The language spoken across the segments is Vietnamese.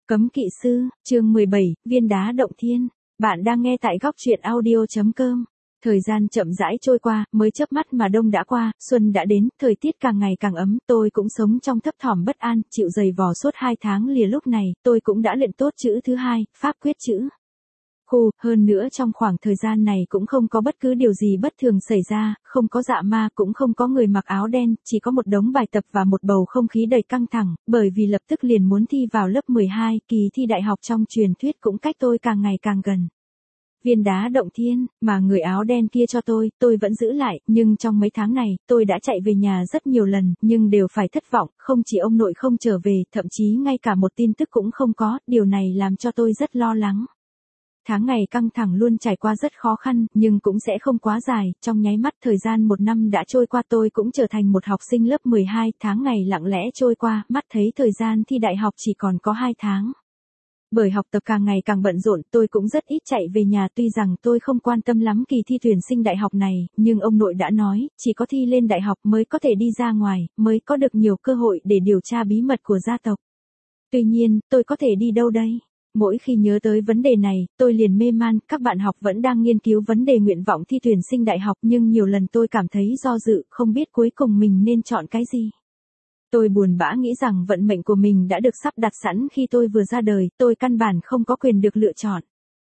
Cấm kỵ sư, chương 17, viên đá động thiên. Bạn đang nghe tại góc truyện audio.com. Thời gian chậm rãi trôi qua, mới chớp mắt mà đông đã qua, xuân đã đến, thời tiết càng ngày càng ấm, tôi cũng sống trong thấp thỏm bất an, chịu giày vò suốt 2 tháng lìa lúc này, tôi cũng đã luyện tốt chữ thứ 2, pháp quyết chữ. Hơn nữa trong khoảng thời gian này cũng không có bất cứ điều gì bất thường xảy ra, không có dạ ma, cũng không có người mặc áo đen, chỉ có một đống bài tập và một bầu không khí đầy căng thẳng, bởi vì lập tức liền muốn thi vào lớp 12, kỳ thi đại học trong truyền thuyết cũng cách tôi càng ngày càng gần. Viên đá động thiên, mà người áo đen kia cho tôi vẫn giữ lại, nhưng trong mấy tháng này, tôi đã chạy về nhà rất nhiều lần, nhưng đều phải thất vọng, không chỉ ông nội không trở về, thậm chí ngay cả một tin tức cũng không có, điều này làm cho tôi rất lo lắng. Tháng ngày căng thẳng luôn trải qua rất khó khăn, nhưng cũng sẽ không quá dài, trong nháy mắt thời gian 1 năm đã trôi qua tôi cũng trở thành một học sinh lớp 12, tháng ngày lặng lẽ trôi qua, mắt thấy thời gian thi đại học chỉ còn có 2 tháng. Bởi học tập càng ngày càng bận rộn, tôi cũng rất ít chạy về nhà, tuy rằng tôi không quan tâm lắm kỳ thi tuyển sinh đại học này, nhưng ông nội đã nói, chỉ có thi lên đại học mới có thể đi ra ngoài, mới có được nhiều cơ hội để điều tra bí mật của gia tộc. Tuy nhiên, tôi có thể đi đâu đây? Mỗi khi nhớ tới vấn đề này, tôi liền mê man, các bạn học vẫn đang nghiên cứu vấn đề nguyện vọng thi tuyển sinh đại học, nhưng nhiều lần tôi cảm thấy do dự, không biết cuối cùng mình nên chọn cái gì. Tôi buồn bã nghĩ rằng vận mệnh của mình đã được sắp đặt sẵn khi tôi vừa ra đời, tôi căn bản không có quyền được lựa chọn.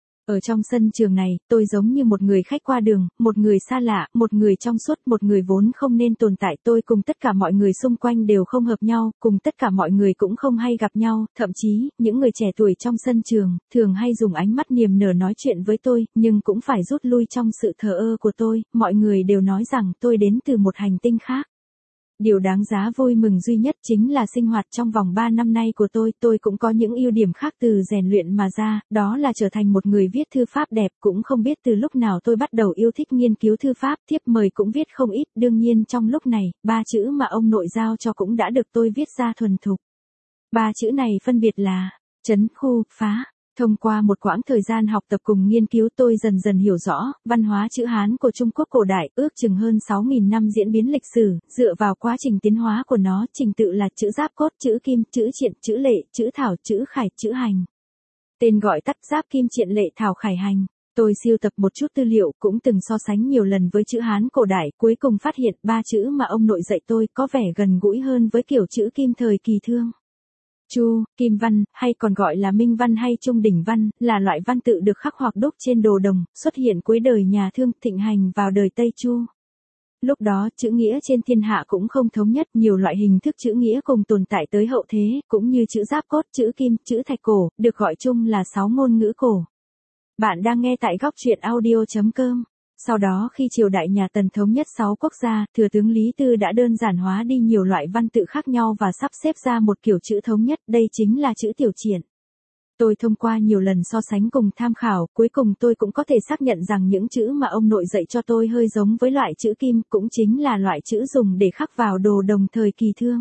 Ở trong sân trường này, tôi giống như một người khách qua đường, một người xa lạ, một người trong suốt, một người vốn không nên tồn tại. Tôi cùng tất cả mọi người xung quanh đều không hợp nhau, cùng tất cả mọi người cũng không hay gặp nhau, thậm chí, những người trẻ tuổi trong sân trường, thường hay dùng ánh mắt niềm nở nói chuyện với tôi, nhưng cũng phải rút lui trong sự thờ ơ của tôi, mọi người đều nói rằng tôi đến từ một hành tinh khác. Điều đáng giá vui mừng duy nhất chính là sinh hoạt trong vòng 3 năm nay của tôi cũng có những ưu điểm khác từ rèn luyện mà ra, đó là trở thành một người viết thư pháp đẹp, cũng không biết từ lúc nào tôi bắt đầu yêu thích nghiên cứu thư pháp, thiếp mời cũng viết không ít, đương nhiên trong lúc này, 3 chữ mà ông nội giao cho cũng đã được tôi viết ra thuần thục. 3 chữ này phân biệt là, trấn, khu, phá. Thông qua một quãng thời gian học tập cùng nghiên cứu tôi dần dần hiểu rõ, văn hóa chữ Hán của Trung Quốc cổ đại, ước chừng hơn 6.000 năm diễn biến lịch sử, dựa vào quá trình tiến hóa của nó, trình tự là chữ Giáp Cốt, chữ Kim, chữ Triện, chữ Lệ, chữ Thảo, chữ Khải, chữ Hành. Tên gọi tắt Giáp Kim Triện Lệ Thảo Khải Hành. Tôi siêu tập một chút tư liệu, cũng từng so sánh nhiều lần với chữ Hán cổ đại, cuối cùng phát hiện 3 chữ mà ông nội dạy tôi có vẻ gần gũi hơn với kiểu chữ Kim thời kỳ Thương. Chu, Kim văn, hay còn gọi là Minh văn hay Trung đỉnh văn, là loại văn tự được khắc hoặc đúc trên đồ đồng, xuất hiện cuối đời nhà Thương, thịnh hành vào đời Tây Chu. Lúc đó, chữ nghĩa trên thiên hạ cũng không thống nhất, nhiều loại hình thức chữ nghĩa cùng tồn tại tới hậu thế, cũng như chữ Giáp Cốt, chữ Kim, chữ Thạch cổ, được gọi chung là 6 ngôn ngữ cổ. Bạn đang nghe tại góc truyện audio.com. Sau đó khi triều đại nhà Tần thống nhất 6 quốc gia, thừa tướng Lý Tư đã đơn giản hóa đi nhiều loại văn tự khác nhau và sắp xếp ra một kiểu chữ thống nhất, đây chính là chữ Tiểu Triện. Tôi thông qua nhiều lần so sánh cùng tham khảo, cuối cùng tôi cũng có thể xác nhận rằng những chữ mà ông nội dạy cho tôi hơi giống với loại chữ Kim, cũng chính là loại chữ dùng để khắc vào đồ đồng thời kỳ Thương.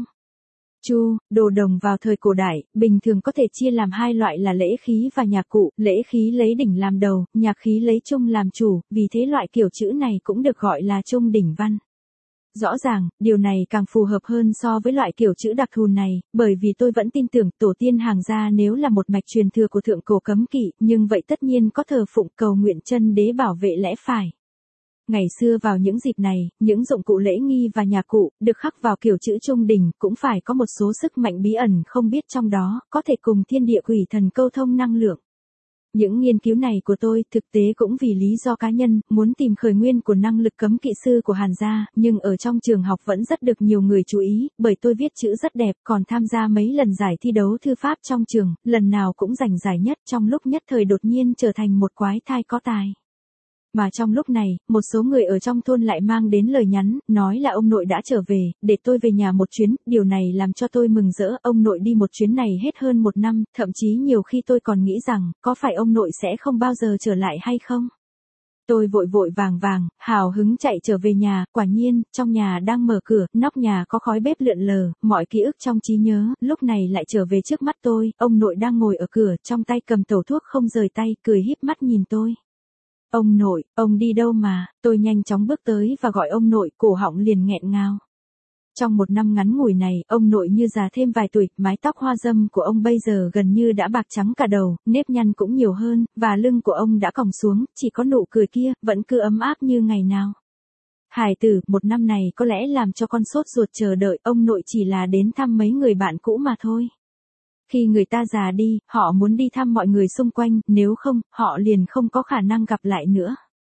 Chu, đồ đồng vào thời cổ đại, bình thường có thể chia làm 2 loại là lễ khí và nhạc cụ, lễ khí lấy đỉnh làm đầu, nhạc khí lấy trung làm chủ, vì thế loại kiểu chữ này cũng được gọi là trung đỉnh văn. Rõ ràng, điều này càng phù hợp hơn so với loại kiểu chữ đặc thù này, bởi vì tôi vẫn tin tưởng tổ tiên hàng gia nếu là một mạch truyền thừa của thượng cổ cấm kỵ, nhưng vậy tất nhiên có thờ phụng cầu nguyện chân đế bảo vệ lẽ phải. Ngày xưa vào những dịp này, những dụng cụ lễ nghi và nhạc cụ, được khắc vào kiểu chữ trung đỉnh, cũng phải có một số sức mạnh bí ẩn không biết trong đó, có thể cùng thiên địa quỷ thần câu thông năng lượng. Những nghiên cứu này của tôi, thực tế cũng vì lý do cá nhân, muốn tìm khởi nguyên của năng lực cấm kỵ sư của Hàn gia, nhưng ở trong trường học vẫn rất được nhiều người chú ý, bởi tôi viết chữ rất đẹp, còn tham gia mấy lần giải thi đấu thư pháp trong trường, lần nào cũng giành giải nhất, trong lúc nhất thời đột nhiên trở thành một quái thai có tài. Mà trong lúc này, một số người ở trong thôn lại mang đến lời nhắn, nói là ông nội đã trở về, để tôi về nhà một chuyến, điều này làm cho tôi mừng rỡ, ông nội đi một chuyến này hết hơn 1 năm, thậm chí nhiều khi tôi còn nghĩ rằng, có phải ông nội sẽ không bao giờ trở lại hay không? Tôi vội vội vàng vàng, hào hứng chạy trở về nhà, quả nhiên, trong nhà đang mở cửa, nóc nhà có khói bếp lượn lờ, mọi ký ức trong trí nhớ, lúc này lại trở về trước mắt tôi, ông nội đang ngồi ở cửa, trong tay cầm tẩu thuốc không rời tay, cười híp mắt nhìn tôi. Ông nội, ông đi đâu mà, tôi nhanh chóng bước tới và gọi ông nội, cổ họng liền nghẹn ngào. Trong một năm ngắn ngủi này, ông nội như già thêm vài tuổi, mái tóc hoa râm của ông bây giờ gần như đã bạc trắng cả đầu, nếp nhăn cũng nhiều hơn, và lưng của ông đã còng xuống, chỉ có nụ cười kia, vẫn cứ ấm áp như ngày nào. Hải tử, một năm này có lẽ làm cho con sốt ruột chờ đợi, ông nội chỉ là đến thăm mấy người bạn cũ mà thôi. Khi người ta già đi, họ muốn đi thăm mọi người xung quanh, nếu không, họ liền không có khả năng gặp lại nữa.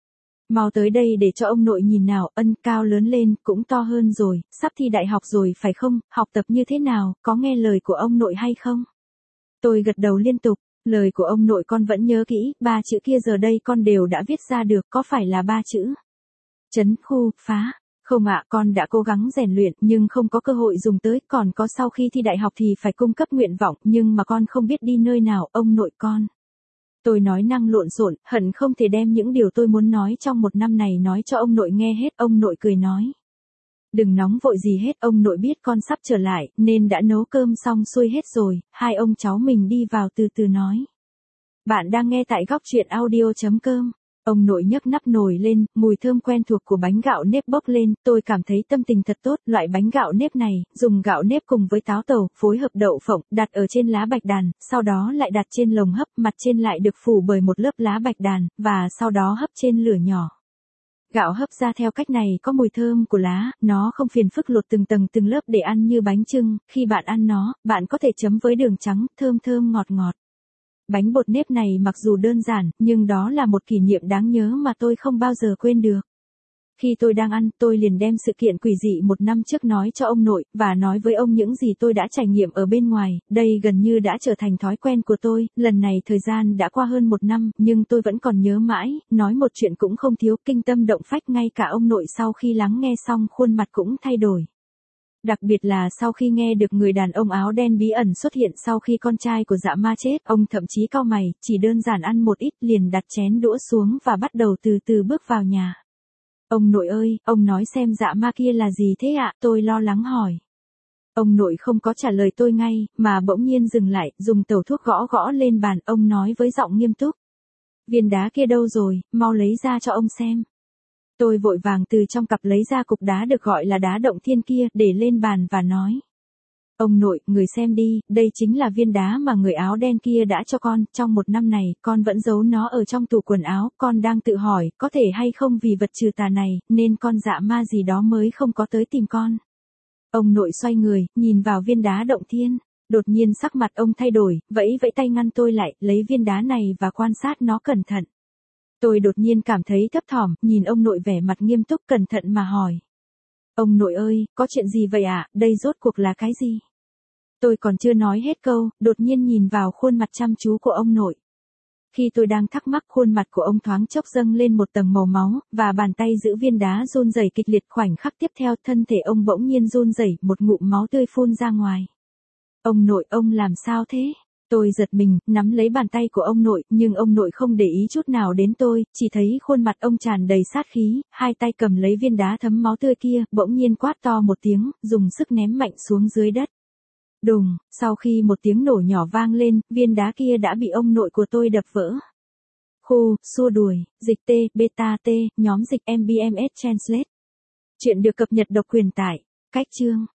Mau tới đây để cho ông nội nhìn nào, Ân cao lớn lên, cũng to hơn rồi, sắp thi đại học rồi phải không, học tập như thế nào, có nghe lời của ông nội hay không? Tôi gật đầu liên tục, lời của ông nội con vẫn nhớ kỹ, 3 chữ kia giờ đây con đều đã viết ra được, có phải là 3 chữ? Trấn khu, phá. Không ạ, con đã cố gắng rèn luyện nhưng không có cơ hội dùng tới, còn có sau khi thi đại học thì phải cung cấp nguyện vọng, nhưng mà con không biết đi nơi nào, ông nội con. Tôi nói năng lộn xộn, hận không thể đem những điều tôi muốn nói trong một năm này nói cho ông nội nghe hết, ông nội cười nói. Đừng nóng vội gì hết, ông nội biết con sắp trở lại, nên đã nấu cơm xong xuôi hết rồi, hai ông cháu mình đi vào từ từ nói. Bạn đang nghe tại góc truyện audio.com. Ông nội nhấc nắp nồi lên, mùi thơm quen thuộc của bánh gạo nếp bốc lên, tôi cảm thấy tâm tình thật tốt, loại bánh gạo nếp này, dùng gạo nếp cùng với táo tàu, phối hợp đậu phộng, đặt ở trên lá bạch đàn, sau đó lại đặt trên lồng hấp, mặt trên lại được phủ bởi một lớp lá bạch đàn, và sau đó hấp trên lửa nhỏ. Gạo hấp ra theo cách này có mùi thơm của lá, nó không phiền phức lột từng tầng từng lớp để ăn như bánh chưng, khi bạn ăn nó, bạn có thể chấm với đường trắng, thơm thơm ngọt ngọt. Bánh bột nếp này mặc dù đơn giản, nhưng đó là một kỷ niệm đáng nhớ mà tôi không bao giờ quên được. Khi tôi đang ăn, tôi liền đem sự kiện quỷ dị một năm trước nói cho ông nội, và nói với ông những gì tôi đã trải nghiệm ở bên ngoài, đây gần như đã trở thành thói quen của tôi, lần này thời gian đã qua hơn một năm, nhưng tôi vẫn còn nhớ mãi, nói một chuyện cũng không thiếu, kinh tâm động phách, ngay cả ông nội sau khi lắng nghe xong khuôn mặt cũng thay đổi. Đặc biệt là sau khi nghe được người đàn ông áo đen bí ẩn xuất hiện sau khi con trai của Dạ Ma chết, ông thậm chí cau mày, chỉ đơn giản ăn một ít liền đặt chén đũa xuống và bắt đầu từ từ bước vào nhà. Ông nội ơi, ông nói xem Dạ Ma kia là gì thế ạ? Tôi lo lắng hỏi. Ông nội không có trả lời tôi ngay, mà bỗng nhiên dừng lại, dùng tẩu thuốc gõ gõ lên bàn, ông nói với giọng nghiêm túc. Viên đá kia đâu rồi, mau lấy ra cho ông xem. Tôi vội vàng từ trong cặp lấy ra cục đá được gọi là đá động thiên kia, để lên bàn và nói. Ông nội, người xem đi, đây chính là viên đá mà người áo đen kia đã cho con, trong một năm này, con vẫn giấu nó ở trong tủ quần áo, con đang tự hỏi, có thể hay không vì vật trừ tà này, nên con dạ ma gì đó mới không có tới tìm con. Ông nội xoay người, nhìn vào viên đá động thiên, đột nhiên sắc mặt ông thay đổi, vẫy tay ngăn tôi lại, lấy viên đá này và quan sát nó cẩn thận. Tôi đột nhiên cảm thấy thấp thỏm, nhìn ông nội vẻ mặt nghiêm túc cẩn thận mà hỏi. Ông nội ơi, có chuyện gì vậy ạ, đây rốt cuộc là cái gì? Tôi còn chưa nói hết câu, đột nhiên nhìn vào khuôn mặt chăm chú của ông nội. Khi tôi đang thắc mắc, khuôn mặt của ông thoáng chốc dâng lên một tầng màu máu, và bàn tay giữ viên đá run rẩy kịch liệt, khoảnh khắc tiếp theo thân thể ông bỗng nhiên run rẩy, một ngụm máu tươi phun ra ngoài. Ông nội, ông làm sao thế? Tôi giật mình, nắm lấy bàn tay của ông nội, nhưng ông nội không để ý chút nào đến tôi, chỉ thấy khuôn mặt ông tràn đầy sát khí, hai tay cầm lấy viên đá thấm máu tươi kia, bỗng nhiên quát to một tiếng, dùng sức ném mạnh xuống dưới đất. Đùng, sau khi một tiếng nổ nhỏ vang lên, viên đá kia đã bị ông nội của tôi đập vỡ. Khu, xua đuổi, dịch T, beta T, nhóm dịch MBMS Translate. Chuyện được cập nhật độc quyền tại cách chương.